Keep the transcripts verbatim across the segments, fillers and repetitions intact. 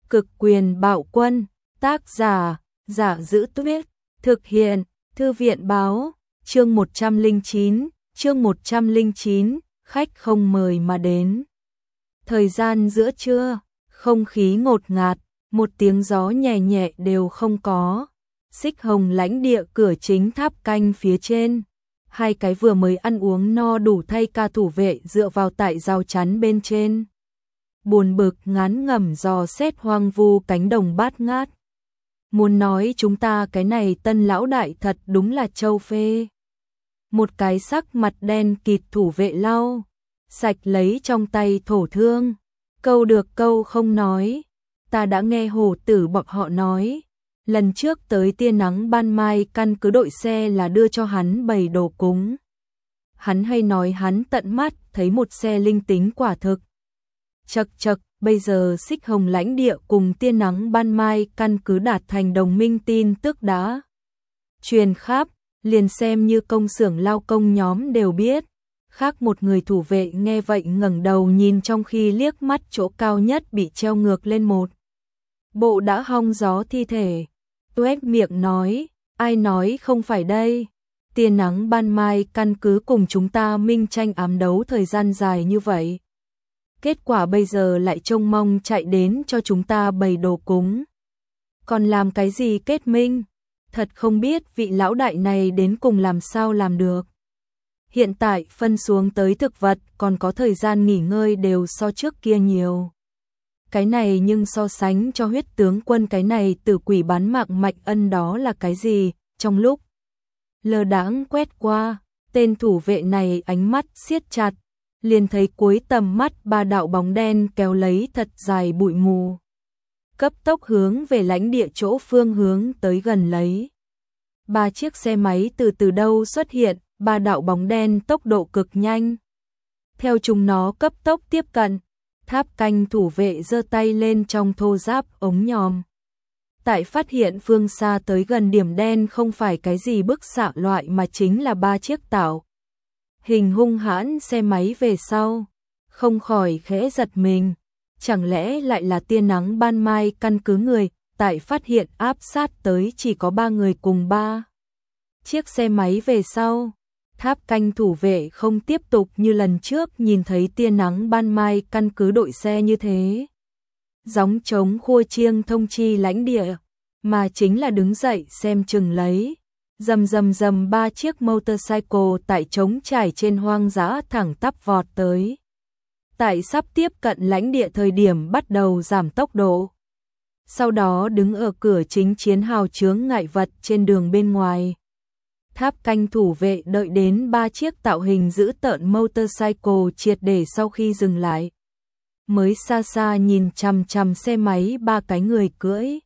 Cực quyền bạo quân, tác giả, Giả Giữ Tuyết, thực hiện, Thư viện báo, chương một trăm lẻ chín, chương một trăm lẻ chín, khách không mời mà đến. Thời gian giữa trưa, không khí ngột ngạt, một tiếng gió nhẹ nhẹ đều không có. Xích Hồng lãnh địa cửa chính tháp canh phía trên, hai cái vừa mới ăn uống no đủ thay ca thủ vệ dựa vào tại rào chắn bên trên. Buồn bực ngán ngẩm dò xét hoang vu cánh đồng bát ngát. Muốn nói chúng ta cái này tân lão đại thật đúng là châu phê. Một cái sắc mặt đen kịt thủ vệ lau sạch lấy trong tay thổ thương, câu được câu không nói. Ta đã nghe hổ tử bọn họ nói, lần trước tới tia nắng ban mai căn cứ đội xe là đưa cho hắn bày đồ cúng. Hắn hay nói hắn tận mắt thấy một xe linh tính quả thực. Chật chật, bây giờ Xích Hồng lãnh địa cùng tia nắng ban mai căn cứ đạt thành đồng minh tin tức đã truyền khắp, liền xem như công xưởng lao công nhóm đều biết. Khác một người thủ vệ nghe vậy ngẩng đầu nhìn trong khi liếc mắt chỗ cao nhất bị treo ngược lên một bộ đã hong gió thi thể. Tuét miệng nói, ai nói không phải đây. Tia nắng ban mai căn cứ cùng chúng ta minh tranh ám đấu thời gian dài như vậy. Kết quả bây giờ lại trông mong chạy đến cho chúng ta bày đồ cúng. Còn làm cái gì kết minh? Thật không biết vị lão đại này đến cùng làm sao làm được. Hiện tại phân xuống tới thực vật còn có thời gian nghỉ ngơi đều so trước kia nhiều. Cái này nhưng so sánh cho huyết tướng quân cái này tử quỷ bán mạng Mạnh Ân đó là cái gì? Trong lúc lờ đãng quét qua, tên thủ vệ này ánh mắt siết chặt, liền thấy cuối tầm mắt ba đạo bóng đen kéo lấy thật dài bụi mù, cấp tốc hướng về lãnh địa chỗ phương hướng tới gần lấy. Ba chiếc xe máy từ từ đâu xuất hiện, ba đạo bóng đen tốc độ cực nhanh. Theo chúng nó cấp tốc tiếp cận, tháp canh thủ vệ giơ tay lên trong thô giáp ống nhòm. Tại phát hiện phương xa tới gần điểm đen không phải cái gì bức xạ loại mà chính là ba chiếc tạo hình hung hãn xe máy về sau, không khỏi khẽ giật mình. Chẳng lẽ lại là tia nắng ban mai căn cứ người? Tại phát hiện áp sát tới chỉ có ba người cùng ba chiếc xe máy về sau, tháp canh thủ vệ không tiếp tục như lần trước nhìn thấy tia nắng ban mai căn cứ đội xe như thế, gióng trống khua chiêng thông chi lãnh địa, mà chính là đứng dậy xem chừng lấy. Rầm rầm rầm ba chiếc motorcycle tại trống trải trên hoang dã thẳng tắp vọt tới. Tại sắp tiếp cận lãnh địa thời điểm bắt đầu giảm tốc độ. Sau đó đứng ở cửa chính chiến hào chướng ngại vật trên đường bên ngoài. Tháp canh thủ vệ đợi đến ba chiếc tạo hình giữ tợn motorcycle triệt để sau khi dừng lại, mới xa xa nhìn chằm chằm xe máy ba cái người cưỡi.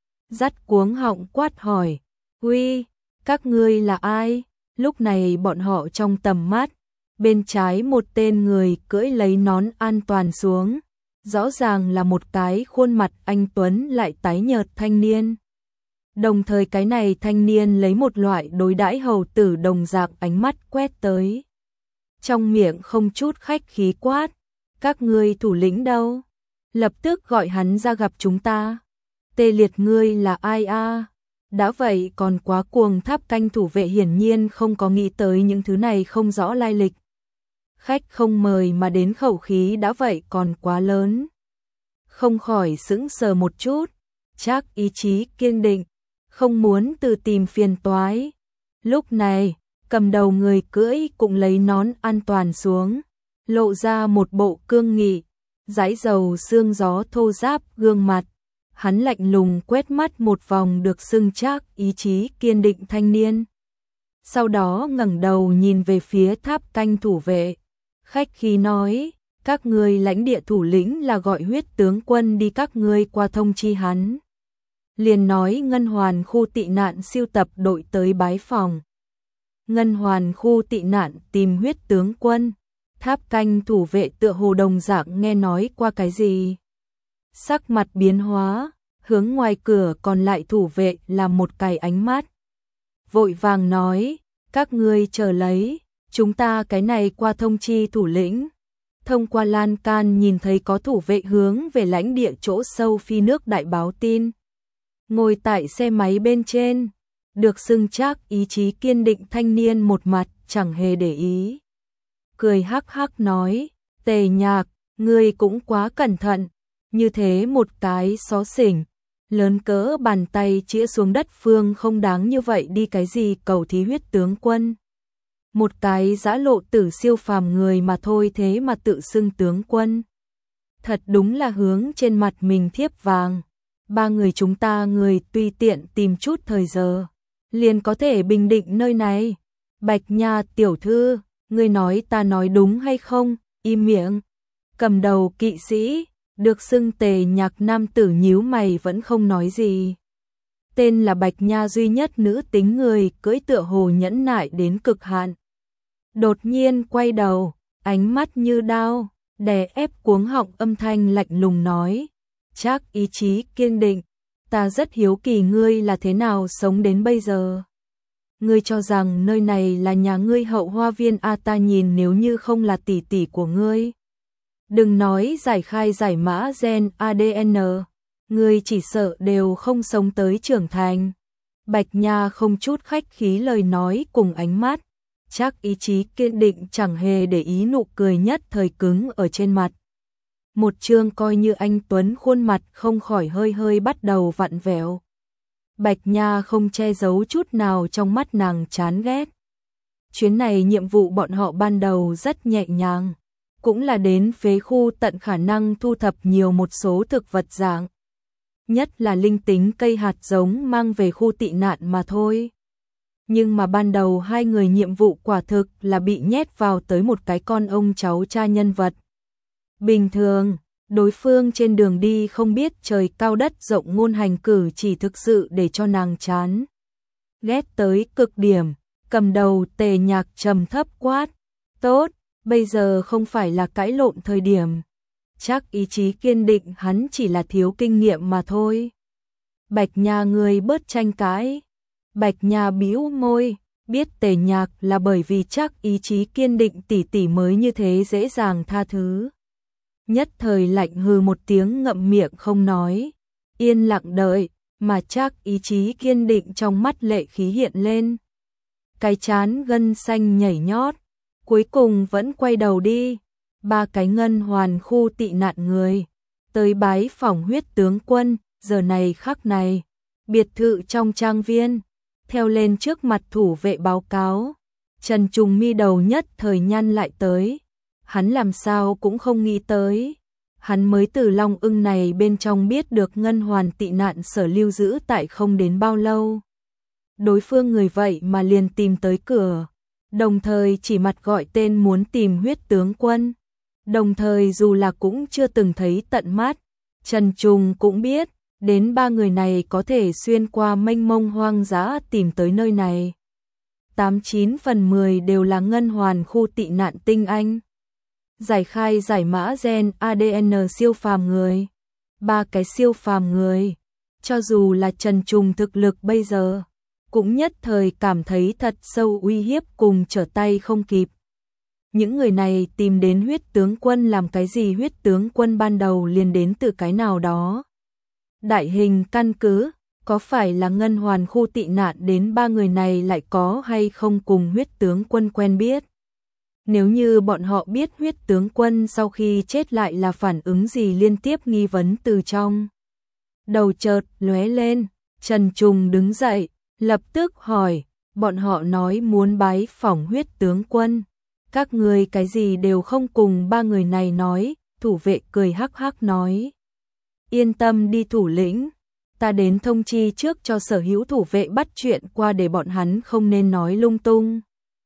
Dắt cuống họng quát hỏi, "Uy, các ngươi là ai?" Lúc này bọn họ trong tầm mắt, bên trái một tên người cưỡi lấy nón an toàn xuống, rõ ràng là một cái khuôn mặt anh tuấn lại tái nhợt thanh niên. Đồng thời cái này thanh niên lấy một loại đối đãi hầu tử đồng dạng ánh mắt quét tới. Trong miệng không chút khách khí quát, "Các ngươi thủ lĩnh đâu? Lập tức gọi hắn ra gặp chúng ta." "Tê Liệt ngươi là ai a?" Đã vậy còn quá cuồng. Tháp canh thủ vệ hiển nhiên không có nghĩ tới những thứ này không rõ lai lịch. Khách không mời mà đến khẩu khí đã vậy còn quá lớn. Không khỏi sững sờ một chút, chắc ý chí kiên định, không muốn tự tìm phiền toái. Lúc này, cầm đầu người cưỡi cũng lấy nón an toàn xuống, lộ ra một bộ cương nghị, dãi dầu xương gió thô ráp gương mặt. Hắn lạnh lùng quét mắt một vòng được xưng chắc ý chí kiên định thanh niên. Sau đó ngẩng đầu nhìn về phía tháp canh thủ vệ, khách khí nói, "Các ngươi lãnh địa thủ lĩnh là gọi huyết tướng quân đi, các ngươi qua thông chi hắn." Liền nói Ngân Hoàn khu tị nạn siêu tập đội tới bái phòng. Ngân Hoàn khu tị nạn tìm huyết tướng quân. Tháp canh thủ vệ tựa hồ đồng dạng nghe nói qua cái gì. Sắc mặt biến hóa, hướng ngoài cửa còn lại thủ vệ làm một cái ánh mắt. Vội vàng nói, "Các ngươi chờ lấy, chúng ta cái này qua thông chi thủ lĩnh." thông qua lan can nhìn thấy có thủ vệ hướng về lãnh địa chỗ sâu phi nước đại báo tin. Ngồi tại xe máy bên trên, được xưng Trác ý chí kiên định thanh niên một mặt chẳng hề để ý. Cười hắc hắc nói, Tề Nhạc, ngươi cũng quá cẩn thận, như thế một cái xó xỉnh, lớn cỡ bàn tay chĩa xuống đất phương không đáng như vậy đi cái gì cầu thí huyết tướng quân. Một cái giã lộ tử siêu phàm người mà thôi thế mà tự xưng tướng quân. Thật đúng là hướng trên mặt mình thiếp vàng. Ba người chúng ta người tùy tiện tìm chút thời giờ, liền có thể bình định nơi này. Bạch Nha tiểu thư, ngươi nói ta nói đúng hay không? Im miệng. Cầm đầu kỵ sĩ, được xưng Tề Nhạc nam tử nhíu mày vẫn không nói gì. Tên là Bạch Nha duy nhất nữ tính người cưỡi tựa hồ nhẫn nại đến cực hạn. Đột nhiên quay đầu, ánh mắt như đao, đè ép cuống họng âm thanh lạnh lùng nói. Trác ý chí kiên định, ta rất hiếu kỳ ngươi là thế nào sống đến bây giờ. Ngươi cho rằng nơi này là nhà ngươi hậu hoa viên a ta nhìn nếu như không là tỷ tỷ của ngươi. Đừng nói giải khai giải mã gen a đê en, ngươi chỉ sợ đều không sống tới trưởng thành. Bạch Nha không chút khách khí lời nói cùng ánh mắt, Trác ý chí kiên định chẳng hề để ý nụ cười nhất thời cứng ở trên mặt. Một chương coi như anh tuấn khuôn mặt không khỏi hơi hơi bắt đầu vặn vẹo. Bạch Nha không che giấu chút nào trong mắt nàng chán ghét. Chuyến này nhiệm vụ bọn họ ban đầu rất nhẹ nhàng, cũng là đến phế khu tận khả năng thu thập nhiều một số thực vật dạng. Nhất là linh tính cây hạt giống mang về khu tị nạn mà thôi. Nhưng mà ban đầu hai người nhiệm vụ quả thực là bị nhét vào tới một cái con ông cháu cha nhân vật. Bình thường, đối phương trên đường đi không biết trời cao đất rộng ngôn hành cử chỉ thực sự để cho nàng chán. Ghét tới cực điểm, cầm đầu Tề Nhạc trầm thấp quát. Tốt, bây giờ không phải là cãi lộn thời điểm. Trác ý chí kiên định hắn chỉ là thiếu kinh nghiệm mà thôi. Bạch Nha ngươi bớt tranh cãi. Bạch Nha bĩu môi, biết Tề Nhạc là bởi vì Trác ý chí kiên định tỉ tỉ mới như thế dễ dàng tha thứ. Nhất thời lạnh hừ một tiếng ngậm miệng không nói, yên lặng đợi, mà Trác ý chí kiên định trong mắt lệ khí hiện lên. Cái chán gân xanh nhảy nhót, cuối cùng vẫn quay đầu đi. Ba cái ngân hoàn khu tị nạn người, tới bái phỏng huyết tướng quân, giờ này khắc này, biệt thự trong trang viên, theo lên trước mặt thủ vệ báo cáo. Trần Trùng mi đầu nhất thời nhăn lại tới. Hắn làm sao cũng không nghĩ tới. Hắn mới từ Long Ưng này bên trong biết được ngân hoàn tị nạn sở lưu giữ tại không đến bao lâu. Đối phương người vậy mà liền tìm tới cửa. Đồng thời chỉ mặt gọi tên muốn tìm huyết tướng quân. Đồng thời dù là cũng chưa từng thấy tận mắt. Trần Trùng cũng biết, đến ba người này có thể xuyên qua mênh mông hoang dã tìm tới nơi này. Tám chín phần mười đều là ngân hoàn khu tị nạn tinh anh. Giải khai giải mã gen a đê en siêu phàm người. Ba cái siêu phàm người. Cho dù là Trần Trùng thực lực bây giờ, cũng nhất thời cảm thấy thật sâu uy hiếp cùng trở tay không kịp. Những người này tìm đến huyết tướng quân làm cái gì? Huyết tướng quân ban đầu liền đến từ cái nào đó. Đại hình căn cứ, có phải là ngân hoàn khu tị nạn đến ba người này lại có hay không cùng huyết tướng quân quen biết? Nếu như bọn họ biết huyết tướng quân sau khi chết lại là phản ứng gì? Liên tiếp nghi vấn từ trong đầu chợt lóe lên. Trần Trùng đứng dậy, lập tức hỏi, bọn họ nói muốn bái phỏng huyết tướng quân. Các người cái gì đều không cùng ba người này nói. Thủ vệ cười hắc hắc nói. Yên tâm đi thủ lĩnh, ta đến thông chi trước cho sở hữu thủ vệ bắt chuyện qua để bọn hắn không nên nói lung tung.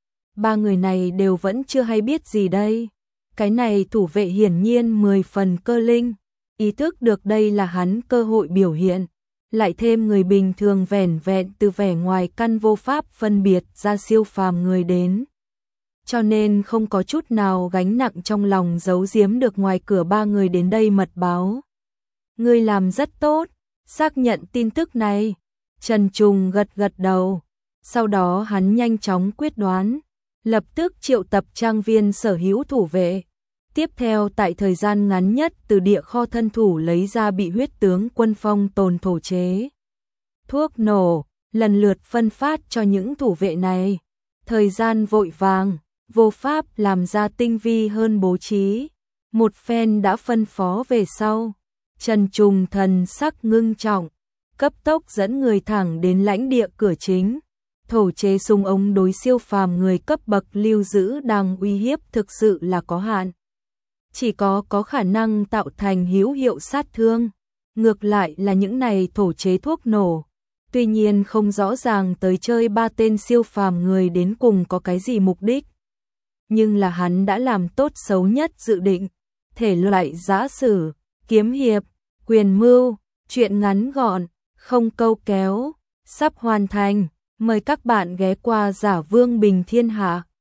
Ba người này đều vẫn chưa hay biết gì đây. Cái này thủ vệ hiển nhiên mười phần cơ linh, ý thức được đây là hắn cơ hội biểu hiện, lại thêm người bình thường vẻn vẹn từ vẻ ngoài căn vô pháp phân biệt ra siêu phàm người đến. Cho nên không có chút nào gánh nặng trong lòng giấu giếm được ngoài cửa ba người đến đây mật báo. Ngươi làm rất tốt, xác nhận tin tức này. Trần Trùng gật gật đầu, sau đó hắn nhanh chóng quyết đoán, lập tức triệu tập trang viên sở hữu thủ vệ, Tiếp theo tại thời gian ngắn nhất từ địa kho thân thủ lấy ra bị huyết tướng quân phong tồn thổ chế. Thuốc nổ, lần lượt phân phát cho những thủ vệ này. Thời gian vội vàng, vô pháp làm ra tinh vi hơn bố trí. Một phen đã phân phó về sau. Trần Trùng thần sắc ngưng trọng, cấp tốc dẫn người thẳng đến lãnh địa cửa chính. Thổ chế súng ống đối siêu phàm người cấp bậc lưu giữ đang uy hiếp thực sự là có hạn. Chỉ có có khả năng tạo thành hữu hiệu sát thương. Ngược lại là những này thổ chế thuốc nổ. Tuy nhiên không rõ ràng tới chơi ba tên siêu phàm người đến cùng có cái gì mục đích. Nhưng là hắn đã làm tốt xấu nhất dự định. Thể loại giã sử, kiếm hiệp, quyền mưu, truyện ngắn gọn, không câu kéo, sắp hoàn thành. Mời các bạn ghé qua Giả Vương Bình Thiên Hạ.